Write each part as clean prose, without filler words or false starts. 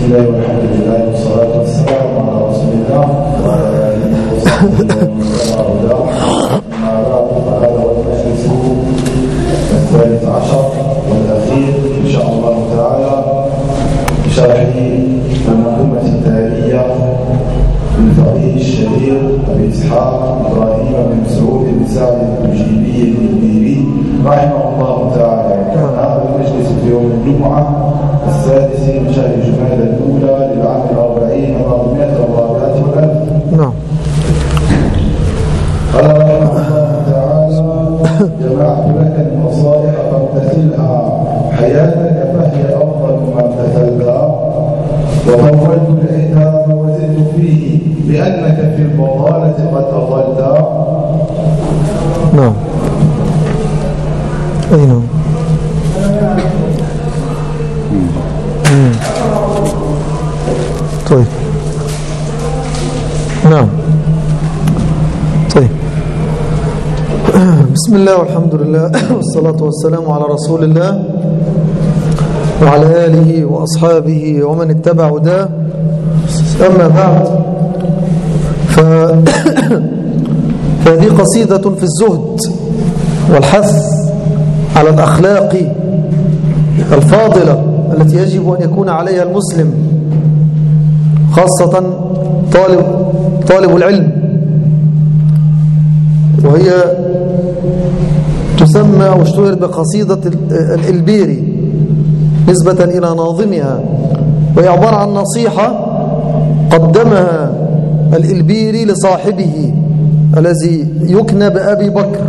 الله والحمد لله والصلاة والسلام على رسول الله وعلى آله وصحبه ومن تبعه هداه. أما بعد فهذا هو المجلس الثالث عشر والأخير إن شاء الله تعالى بشرح المنظومة التالية للفقيه الشهير أبي إسحاق إبراهيم بن مسعود بن سعد المجيبي الإلبيري رحمه الله تعالى. كان هذا المجلس في يوم الجمعة السادس من شهر جمادى الأولى للعام 40 والألف. نعم. قال رحمه الله تعالى: جمعت لك النصائح فامتثلها، حياتك فهي أفضل ما امتثلتها، وطولت العتاب وزدت فيه لأنك في الضلالة قد أضلت. نعم. أي نعم. طيب. نعم. طيب. بسم الله والحمد لله والصلاة والسلام على رسول الله وعلى آله وأصحابه ومن اتبع هداه. أما بعد، فهذه قصيدة في الزهد والحث على الأخلاق الفاضلة التي يجب أن يكون عليها المسلم، خاصة طالب العلم، وهي تسمى أو اشتهرت بقصيدة الإلبيري نسبة إلى ناظمها، وهي عبارة عن نصيحة قدمها الإلبيري لصاحبه الذي يكنى بأبي بكر،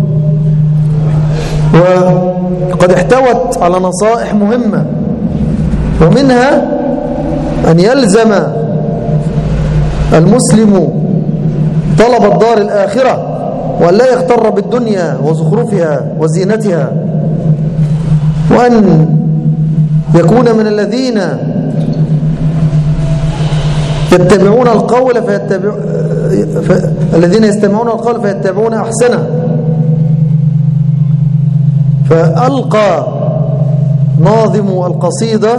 وقد احتوت على نصائح مهمة، ومنها أن يلزم المسلم طلب الدار الآخرة، وأن لا يغتر بالدنيا وزخرفها وزينتها، وأن يكون من الذين يتبعون القول الذين يستمعون القول فيتبعون أحسنه. فألقى ناظم القصيدة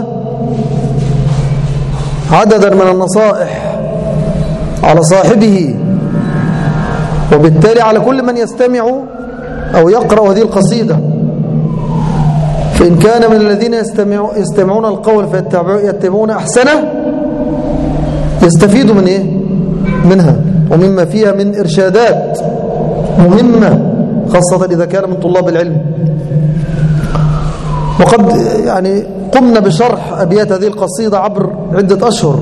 عددا من النصائح على صاحبه، وبالتالي على كل من يستمع أو يقرأ هذه القصيدة. فإن كان من الذين يستمعون القول فيتبعون أحسنه، يستفيد من إيه؟ منها ومما فيها من إرشادات مهمة، خاصة إذا كان من طلاب العلم. وقد يعني قمنا بشرح أبيات هذه القصيدة عبر عدة أشهر،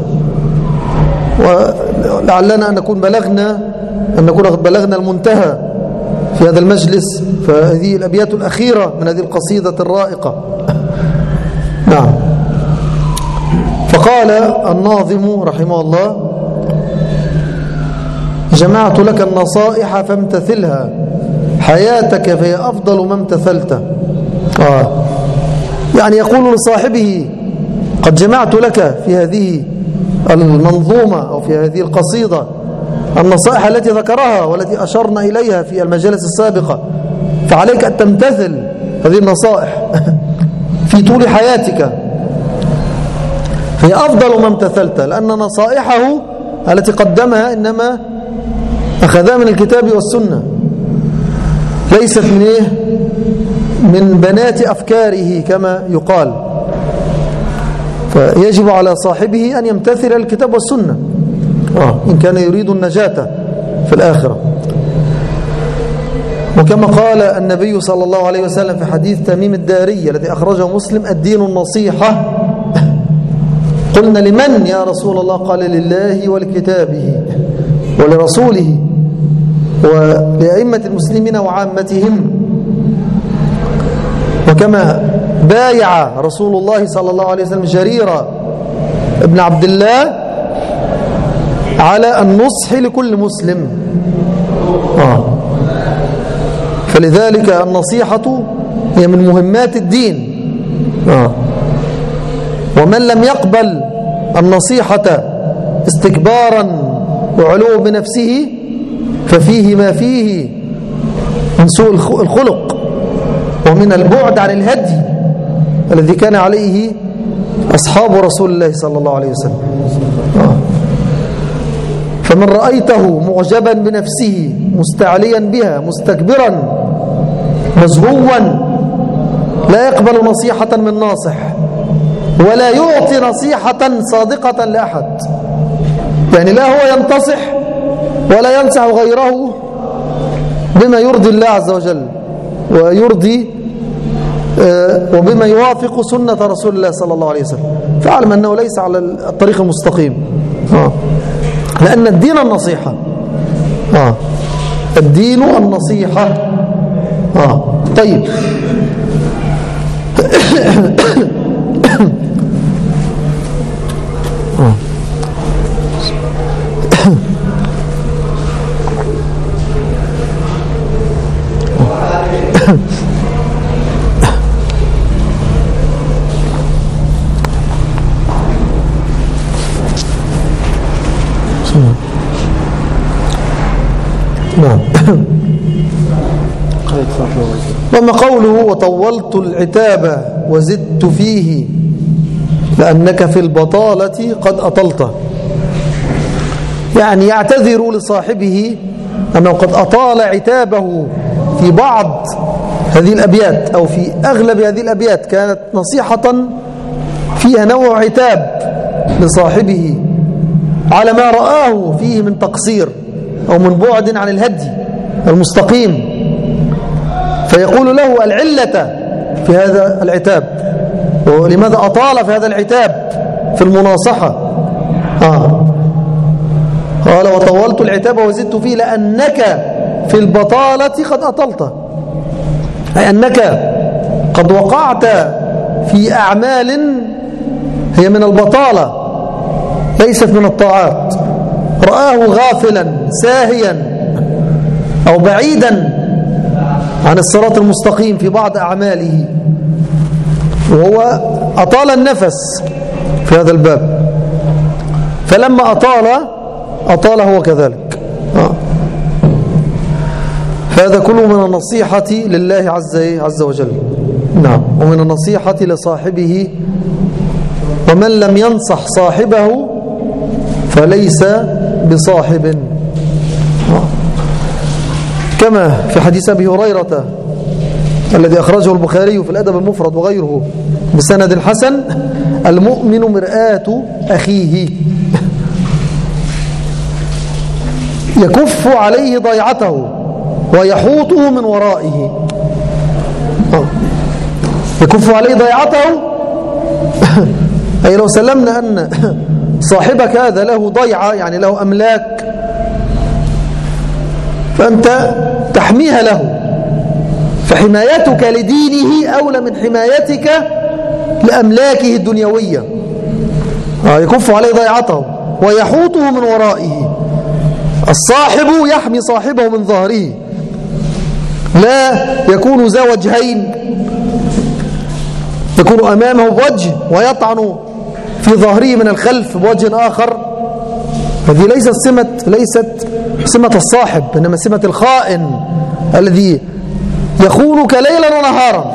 ولعلنا أن نكون قد بلغنا المنتهى في هذا المجلس، فهذه الأبيات الأخيرة من هذه القصيدة الرائقة. نعم. فقال الناظم رحمه الله: جمعت لك النصائح فامتثلها، حياتك فهي أفضل ما امتثلت. يعني يقول لصاحبه: قد جمعت لك في هذه المنظومة أو في هذه القصيدة النصائح التي ذكرها والتي أشرنا إليها في المجالس السابقة، فعليك أن تمتثل هذه النصائح في طول حياتك، هي أفضل ما امتثلت، لأن نصائحه التي قدمها إنما أخذها من الكتاب والسنة، ليست من بنات أفكاره كما يقال. فيجب على صاحبه أن يمتثل الكتاب والسنة إن كان يريد النجاة في الآخرة. وكما قال النبي صلى الله عليه وسلم في حديث تميم الداري الذي أخرجه مسلم: الدين النصيحة. قلنا: لمن يا رسول الله؟ قال: لله ولكتابه ولرسوله ولأئمة المسلمين وعامتهم. وكما بايع رسول الله صلى الله عليه وسلم جرير ابن عبد الله على النصح لكل مسلم. فلذلك النصيحة هي من مهمات الدين. ومن لم يقبل النصيحة استكبارا وعلو بنفسه ففيه ما فيه من سوء الخلق ومن البعد عن الهدي الذي كان عليه أصحاب رسول الله صلى الله عليه وسلم. فمن رأيته معجبا بنفسه مستعليا بها مستكبرا مزهوا لا يقبل نصيحة من ناصح ولا يعطي نصيحة صادقة لأحد، يعني لا هو ينتصح ولا ينصح غيره بما يرضي الله عز وجل ويرضي وبما يوافق سنة رسول الله صلى الله عليه وسلم، فاعلم أنه ليس على الطريق المستقيم. لأن الدين النصيحة. الدين النصيحة. طيب. وما قوله وطولت العتاب وزدت فيه لأنك في البطالة قد أطلته، يعني يعتذر لصاحبه أنه قد أطال عتابه في بعض هذه الأبيات أو في أغلب هذه الأبيات كانت نصيحة فيها نوع عتاب لصاحبه على ما رآه فيه من تقصير أو من بعد عن الهدي المستقيم، فيقول له العلة في هذا العتاب ولماذا أطال في هذا العتاب في المناصحة. قال وطولت العتاب وزدت فيه لأنك في البطالة قد أطلت، أي أنك قد وقعت في أعمال هي من البطالة ليست من الطاعات، رآه غافلا ساهيا أو بعيدا عن الصراط المستقيم في بعض أعماله، وهو أطال النفس في هذا الباب، فلما أطال هو كذلك. فهذا كله من النصيحة لله عز وجل. نعم، ومن النصيحة لصاحبه، ومن لم ينصح صاحبه فليس بصاحب، كما في حديث أبي هريرة الذي أخرجه البخاري في الأدب المفرد وغيره بسند حسن: المؤمن مرآة أخيه يكف عليه ضيعته ويحوطه من ورائه. يكف عليه ضيعته أي لو سلمنا أن صاحبك هذا له ضيعة، يعني له أملاك، فأنت تحميها له، فحمايتك لدينه أولى من حمايتك لأملاكه الدنيوية. يكف عليه ضيعته ويحوطه من ورائه. الصاحب يحمي صاحبه من ظهره، لا يكون ذا وجهين، يكون أمامه بوجه ويطعن في ظهره من الخلف بوجه آخر. هذه ليست سمة الصاحب، إنما سمة الخائن الذي يخونك ليلا ونهارا.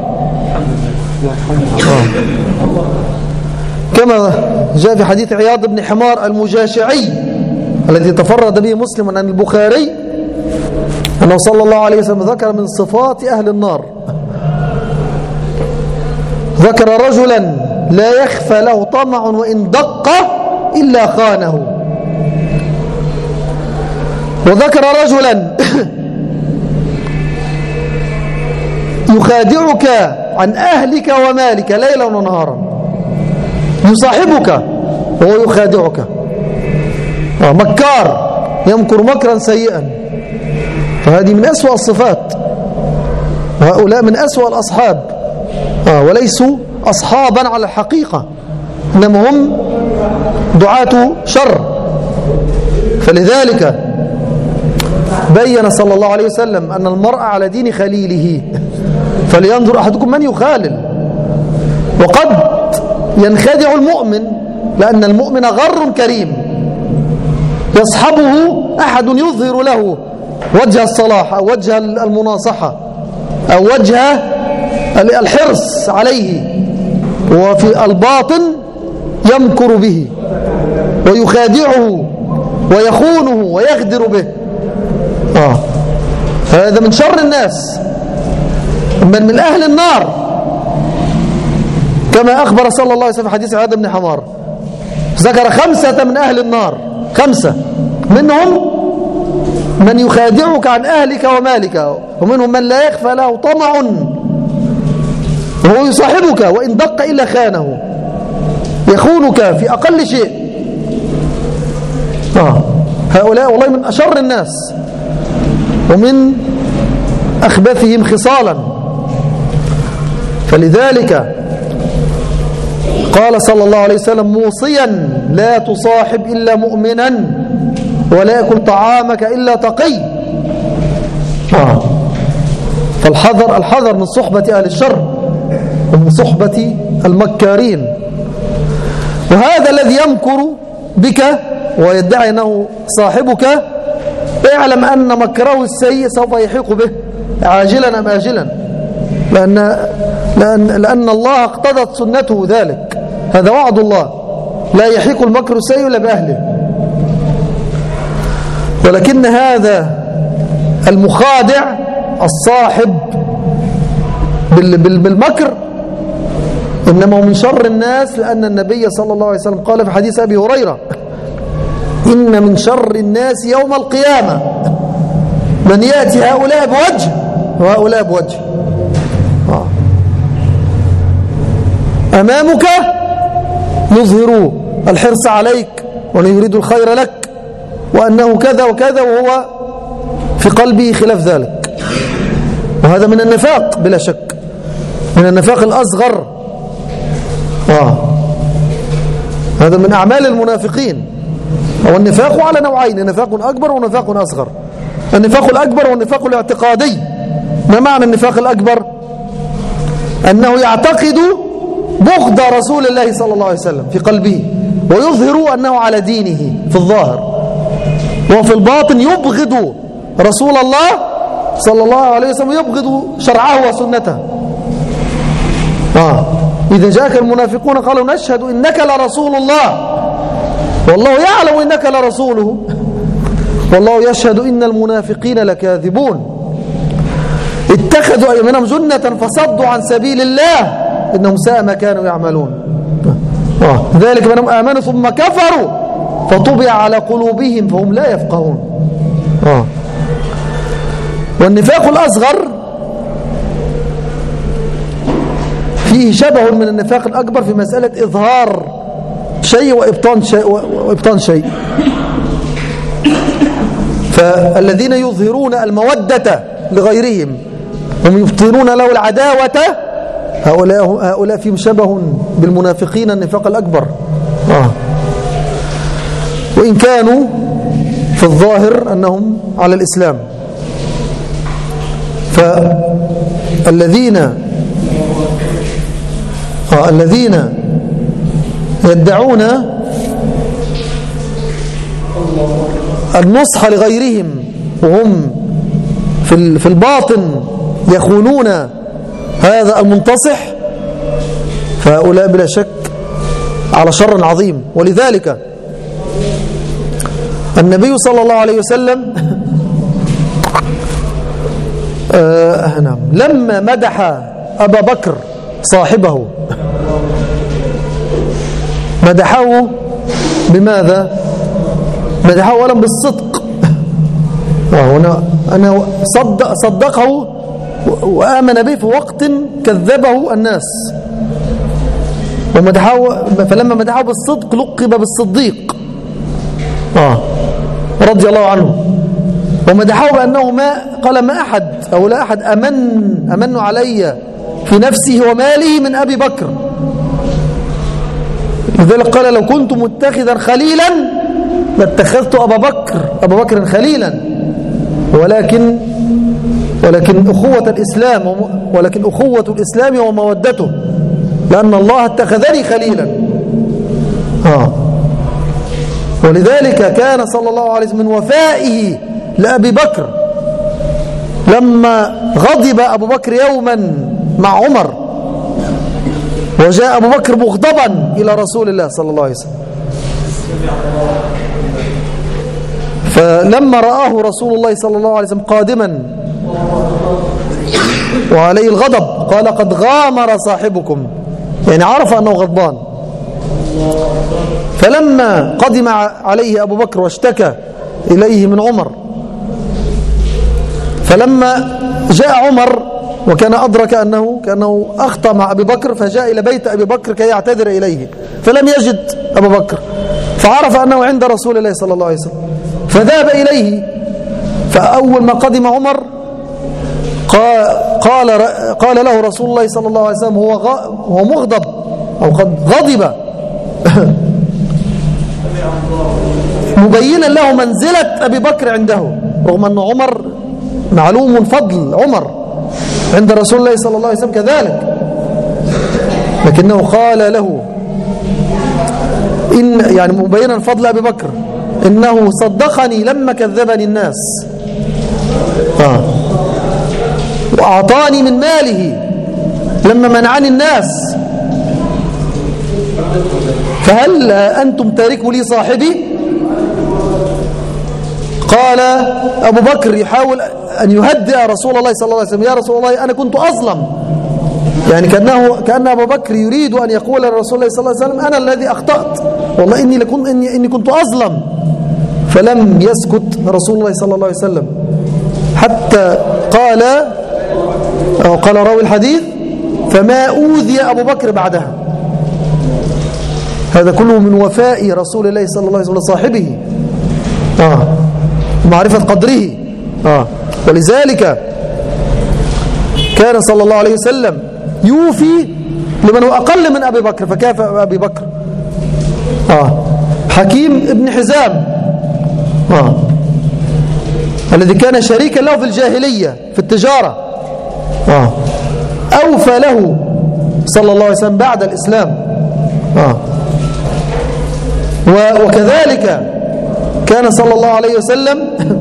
كما جاء في حديث عياض بن حمار المجاشعي الذي تفرد به مسلم عن البخاري أنه صلى الله عليه وسلم ذكر من صفات أهل النار، ذكر رجلا لا يخفى له طمع وإن دق إلا خانه، وذكر رجلا يخادعك عن أهلك ومالك ليلا ونهارا، يصاحبك وهو يخادعك، مكار يمكر مكرا سيئا. فهذه من أسوأ الصفات، وهؤلاء من أسوأ الأصحاب، وليسوا أصحابا على الحقيقة، إنما هم دعاة شر. فلذلك بين صلى الله عليه وسلم أن المرء على دين خليله، فلينظر أحدكم من يخالل. وقد ينخدع المؤمن، لأن المؤمن غر كريم، يصحبه أحد يظهر له وجه الصلاح أو وجه المناصحة أو وجه الحرص عليه، وفي الباطن يمكر به ويخادعه ويخونه ويغدر به. هذا من شر الناس، من أهل النار، كما أخبر صلى الله عليه وسلم في حديث عاد بن حمار، ذكر 5 من أهل النار، 5 منهم من يخادعك عن أهلك ومالك، ومنهم من لا يخفى له طمع وهو يصاحبك وإن دق إلا خانه، يخونك في أقل شيء. هؤلاء والله من أشر الناس ومن أخبثهم خصالا. فلذلك قال صلى الله عليه وسلم موصيا: لا تصاحب إلا مؤمنا ولا يأكل طعامك إلا تقي. الحذر من صحبة أهل الشر ومن صحبة المكارين. وهذا الذي يمكر بك ويدعي أنه صاحبك، اعلم أن مكره السيء سوف يحيق به عاجلا أم آجلا، لأن الله اقتضت سنته ذلك. هذا وعد الله، لا يحيق المكر السيء إلا بأهله. ولكن هذا المخادع الصاحب بالمكر إنما هو من شر الناس، لأن النبي صلى الله عليه وسلم قال في حديث أبي هريرة: إن من شر الناس يوم القيامة من يأتي هؤلاء بوجه وهؤلاء بوجه. أمامك يظهروا الحرص عليك وأن يريد الخير لك وأنه كذا وكذا، وهو في قلبه خلاف ذلك. وهذا من النفاق بلا شك، من النفاق الأصغر. هذا من أعمال المنافقين. والنفاق على نوعين: نفاق أكبر ونفاق أصغر. النفاق الأكبر والنفاق الاعتقادي. ما معنى النفاق الأكبر؟ أنه يعتقد بغض رسول الله صلى الله عليه وسلم في قلبه ويظهر أنه على دينه في الظاهر، وفي الباطن يبغض رسول الله صلى الله عليه وسلم ويبغض شرعه وسنته. إذا جاءك المنافقون قالوا: نشهد إنك لرسول الله والله يعلم إنك لرسوله والله يشهد إن المنافقين لكاذبون. اتخذوا أيمانهم جنة فصدوا عن سبيل الله إنهم ساء ما كانوا يعملون. ذلك منهم آمنوا ثم كفروا فطبع على قلوبهم فهم لا يفقهون. والنفاق الأصغر فيه شبه من النفاق الأكبر في مسألة إظهار شيء وإبطان شيء. فالذين يظهرون المودة لغيرهم هم يبطنون له العداوة، هؤلاء فيهم شبه بالمنافقين النفاق الأكبر. وإن كانوا في الظاهر أنهم على الإسلام. فالذين يدعون النصح لغيرهم وهم في الباطن يخونون هذا المنتصح، فهؤلاء بلا شك على شر عظيم. ولذلك النبي صلى الله عليه وسلم لما مدح أبا بكر صاحبه مدحه بماذا؟ مدحه أولا بالصدق، أنا صدقه وآمن به في وقت كذبه الناس، فلما مدحه بالصدق لقب بالصديق رضي الله عنه. ومدحه بأنه ما أحد أو لا أحد أمن علي في نفسه وماله من أبي بكر. لذلك قال: لو كنت متخذا خليلا لاتخذت أبا بكر خليلا، ولكن أخوة الإسلام ولكن أخوة الإسلام ومودته، لأن الله اتخذني خليلا. ولذلك كان صلى الله عليه وسلم من وفائه لأبي بكر لما غضب أبو بكر يوما مع عمر وجاء أبو بكر مغضبا إلى رسول الله صلى الله عليه وسلم، فلما رآه رسول الله صلى الله عليه وسلم قادما وعليه الغضب قال قد غامر صاحبكم، يعني عرف أنه غضبان. فلما قدم عليه أبو بكر واشتكى إليه من عمر، فلما جاء عمر وكان أدرك كأنه أخطأ مع أبي بكر، فجاء إلى بيت أبي بكر كي يعتذر إليه، فلم يجد أبو بكر، فعرف أنه عند رسول الله صلى الله عليه وسلم، فذهب إليه. فأول ما قدم عمر قال له رسول الله صلى الله عليه وسلم هو مغضب أو قد غضب مبينا له منزلة أبي بكر عنده، رغم أن عمر معلوم فضل عمر عند رسول الله صلى الله عليه وسلم كذلك، لكنه قال له يعني مبينا فضل أبي بكر إنه صدقني لما كذبني الناس وأعطاني من ماله لما منعني الناس، فهل أنتم تاركوا لي صاحبي؟ قال أبو بكر يحاول أن يهدئ رسول الله صلى الله عليه وسلم، يا رسول الله أنا كنت أظلم، يعني كأن أبو بكر يريد أن يقول لرسول الله صلى الله عليه وسلم أنا الذي أخطأت، والله إني كنت أظلم. فلم يسكت رسول الله صلى الله عليه وسلم حتى قال راوي الحديث فما أوذي أبو بكر بعدها. هذا كله من وفاء رسول الله صلى الله عليه وسلم لصاحبه ومعرفة قدره. ولذلك كان صلى الله عليه وسلم يوفي لمن هو أقل من أبي بكر، فكافأ أبي بكر حكيم ابن حزام الذي كان شريكا له في الجاهلية في التجارة، أوفى له صلى الله عليه وسلم بعد الإسلام. وكذلك كان صلى الله عليه وسلم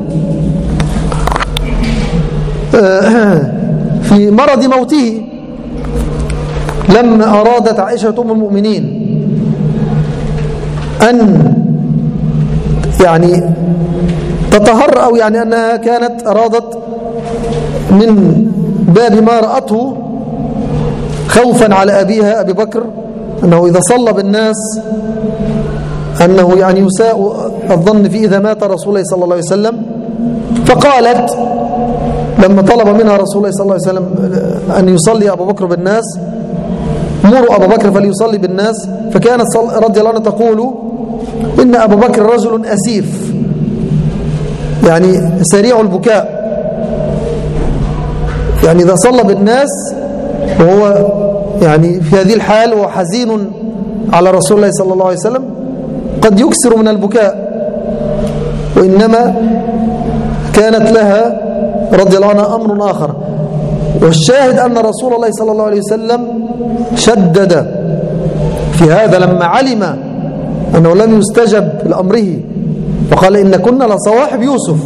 في مرض موته لما أرادت عائشة أم المؤمنين أن يعني تطهر، أو يعني أنها كانت أرادت من باب ما رأته خوفا على أبيها أبي بكر أنه إذا صلى بالناس أنه يعني يساء الظن فيه إذا مات رسول الله صلى الله عليه وسلم، فقالت لما طلب منها رسول الله صلى الله عليه وسلم أن يصلي أبو بكر بالناس مروا أبو بكر فليصلي بالناس، فكانت رضي الله عنها تقول إن أبو بكر رجل أسيف، يعني سريع البكاء، يعني إذا صلى بالناس وهو يعني في هذه الحال وهو حزين على رسول الله صلى الله عليه وسلم قد يكسر من البكاء، وإنما كانت لها رضي الله عنها أمر آخر. والشاهد أن رسول الله صلى الله عليه وسلم شدد في هذا لما علم أنه لم يستجب لأمره، وقال إن كنا لصواحب يوسف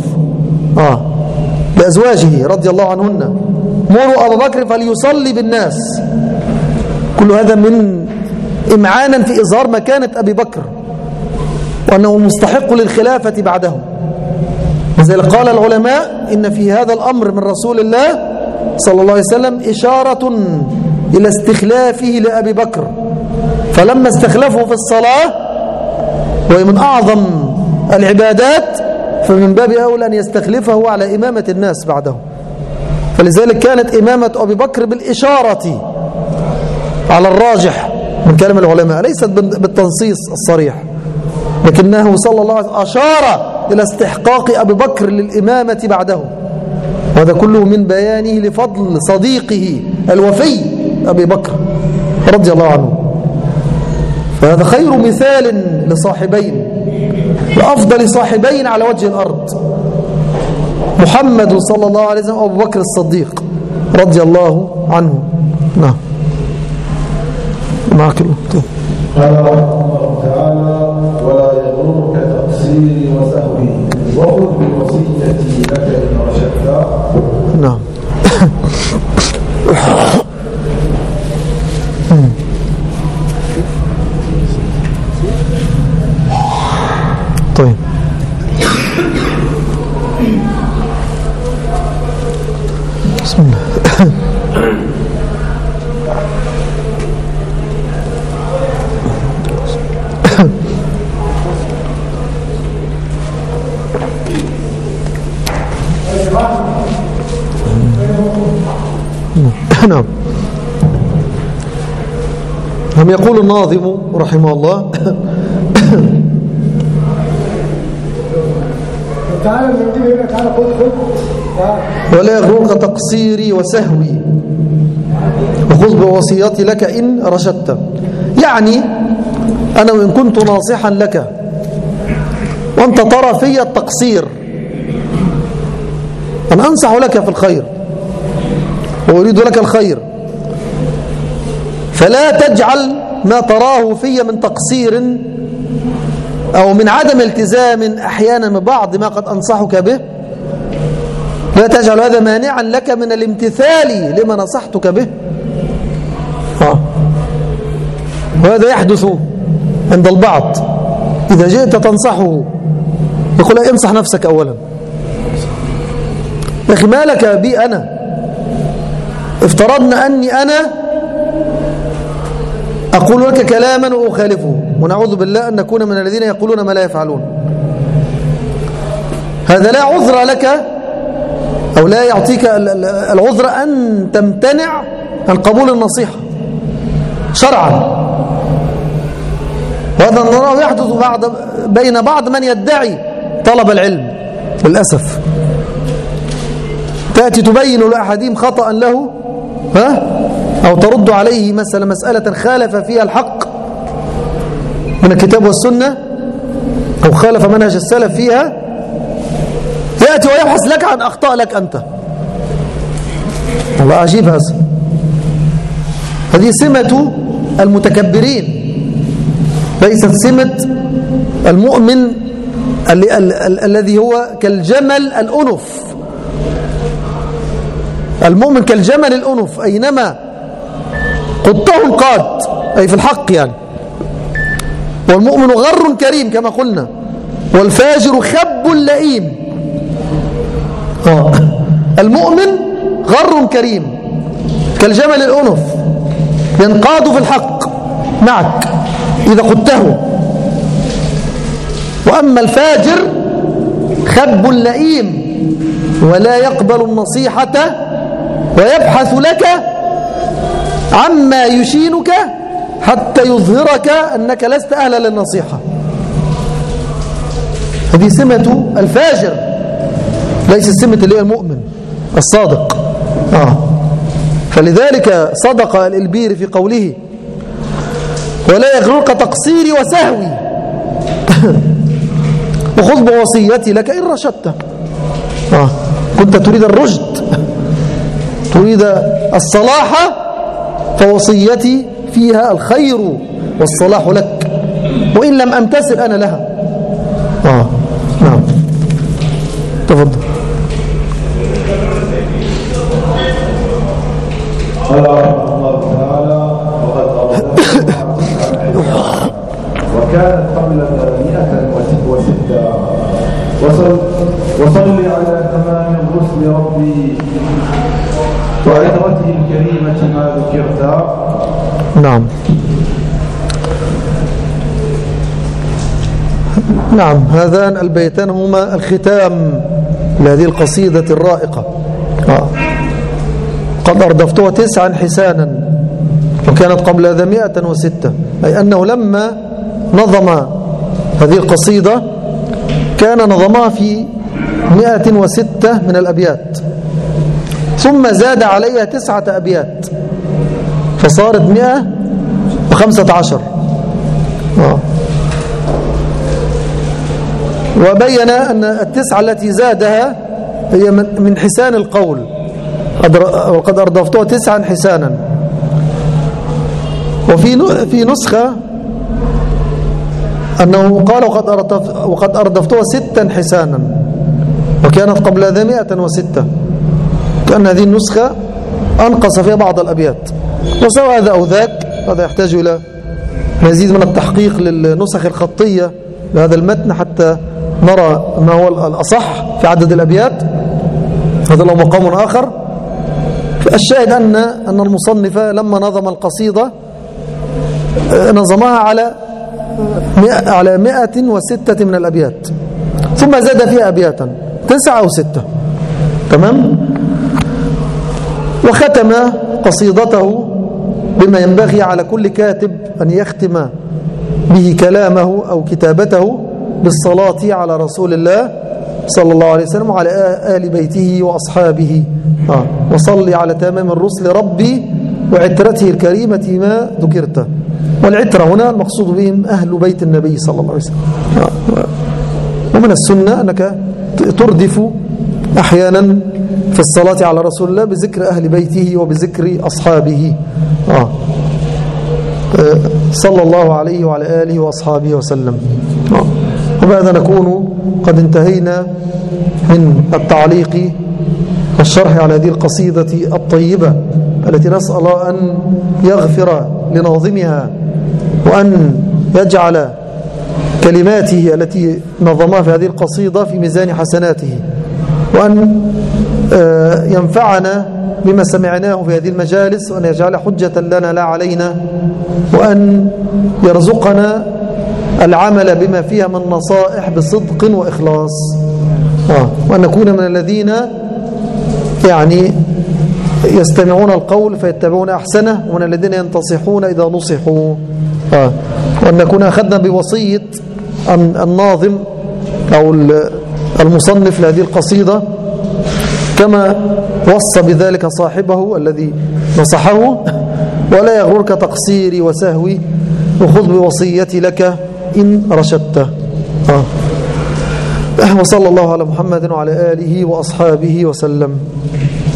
لأزواجه رضي الله عنهن، مروا أبو بكر فليصلي بالناس. كل هذا من إمعانا في إظهار مكانة أبي بكر وأنه مستحق للخلافة بعده. لذلك قال العلماء إن في هذا الأمر من رسول الله صلى الله عليه وسلم إشارة إلى استخلافه لأبي بكر، فلما استخلفه في الصلاة وهي من أعظم العبادات فمن باب أولى أن يستخلفه على إمامة الناس بعده. فلذلك كانت إمامة أبي بكر بالإشارة على الراجح من كلام العلماء، ليست بالتنصيص الصريح، لكنه صلى الله عليه وسلم أشار إلى استحقاق أبي بكر للإمامة بعده، وهذا كله من بيانه لفضل صديقه الوفي أبي بكر رضي الله عنه. فهذا خير مثال لصاحبين، لأفضل صاحبين على وجه الأرض، محمد صلى الله عليه وسلم وأبو بكر الصديق رضي الله عنه. نعم معك الله. قال رحمه الله تعالى ولا يضرك تقصيري وسهوي وخذ بوصيتي لك إن رشدت. نعم طيب بسم الله. نعم. هم يقول الناظم رحمه الله ولا يغررك تقصيري وسهوي وخذ بوصيتي لك إن رشدت. يعني أنا وإن كنت ناصحا لك وأنت ترى في التقصير، أنا أنصح لك في الخير وأريد لك الخير، فلا تجعل ما تراه في من تقصير أو من عدم التزام أحيانا ببعض ما قد أنصحك به، لا تجعل هذا مانعا لك من الامتثال لما نصحتك به. وهذا يحدث عند البعض، إذا جئت تنصحه يقول انصح نفسك أولا. يا أخي ما لك بي أنا؟ افترضنا أني أنا أقول لك كلاما وأخالفه، ونعوذ بالله أن نكون من الذين يقولون ما لا يفعلون. هذا لا عذر لك أو لا يعطيك العذر أن تمتنع عن قبول النصيحة شرعا. وهذا نراه يحدث بين بعض من يدعي طلب العلم للأسف. تأتي تبين لأحدهم خطأ له أو ترد عليه مثلا مسألة خالف فيها الحق من الكتاب والسنة أو خالف منهج السلف فيها، يأتي ويبحث لك عن أخطاء لك أنت. والله عجيب هذا. هذه سمة المتكبرين، ليست سمة المؤمن الذي هو كالجمل الأنف. المؤمن كالجمل الأنف، أينما قدته قاد، أي في الحق يعني. والمؤمن غر كريم كما قلنا، والفاجر خب لئيم. المؤمن غر كريم كالجمل الأنف، ينقاد في الحق معك إذا قدته. وأما الفاجر خب لئيم ولا يقبل النصيحة ويبحث لك عما يشينك حتى يظهرك أنك لست أهلا للنصيحة. هذه سمة الفاجر، ليس سمة اللي هي المؤمن الصادق. فلذلك صدق الإلبيري في قوله ولا يغررك تقصيري وسهوي وخذ بوصيتي لك إن رشدت. كنت تريد الرشد، تريد الصلاح، فوصيتي فيها الخير والصلاح لك وإن لم أمتثل أنا لها. نعم تفضل. قال رحمه الله تعالى وكانت قبل 106 وصل على تمام الرسل ربي وعظمته الكريمة ما ذكرت. نعم هذان البيتان هما الختام لهذه القصيدة الرائقة. قد أردفتها 9 حسانا وكانت قبل ذا 106، أي أنه لما نظم هذه القصيدة كان نظمها في 106 من الأبيات، ثم زاد عليها 9 أبيات فصارت 115. وبين أن 9 التي زادها هي من حسان القول، وقد أردفتها 9 حسانا. وفي نسخة أنه قال وقد أردفتها 6 حسانا وكانت قبل ذا 106، كأن هذه النسخة أنقص فيها بعض الأبيات. وسواء هذا أو ذاك، هذا يحتاج إلى مزيد من التحقيق للنسخ الخطية لهذا المتن حتى نرى ما هو الأصح في عدد الأبيات، هذا له مقام آخر. الشاهد أن المصنف لما نظم القصيدة نظمها على 106 من الأبيات، ثم زاد فيها أبياتا 9 أو 6. تمام. وختم قصيدته بما ينبغي على كل كاتب أن يختم به كلامه أو كتابته بالصلاة على رسول الله صلى الله عليه وسلم وعلى آل بيته وأصحابه. وصلي على تمام الرسل ربي وعترته الكريمة ما ذكرته. والعترة هنا المقصود بهم أهل بيت النبي صلى الله عليه وسلم. ومن السنة أنك تردف أحيانا في الصلاة على رسول الله بذكر أهل بيته وبذكر أصحابه صلى الله عليه وعلى آله وأصحابه وسلم. وبهذا نكون قد انتهينا من التعليق والشرح على هذه القصيدة الطيبة التي نسأل الله أن يغفر لناظمها وأن يجعل كلماته التي نظمها في هذه القصيدة في ميزان حسناته، وأن ينفعنا بما سمعناه في هذه المجالس، وأن يجعل حجة لنا لا علينا، وأن يرزقنا العمل بما فيها من نصائح بصدق وإخلاص، وأن نكون من الذين يعني يستمعون القول فيتبعون أحسنه، ومن الذين ينتصحون إذا نصحوا، وأن نكون أخذنا بوصية الناظم أو المصنف لهذه القصيدة كما وصى بذلك صاحبه الذي نصحه، ولا يغررك تقصيري وسهوي وخذ بوصيتي لك إن رشدت. وصلى الله على محمد وعلى آله وأصحابه وسلم.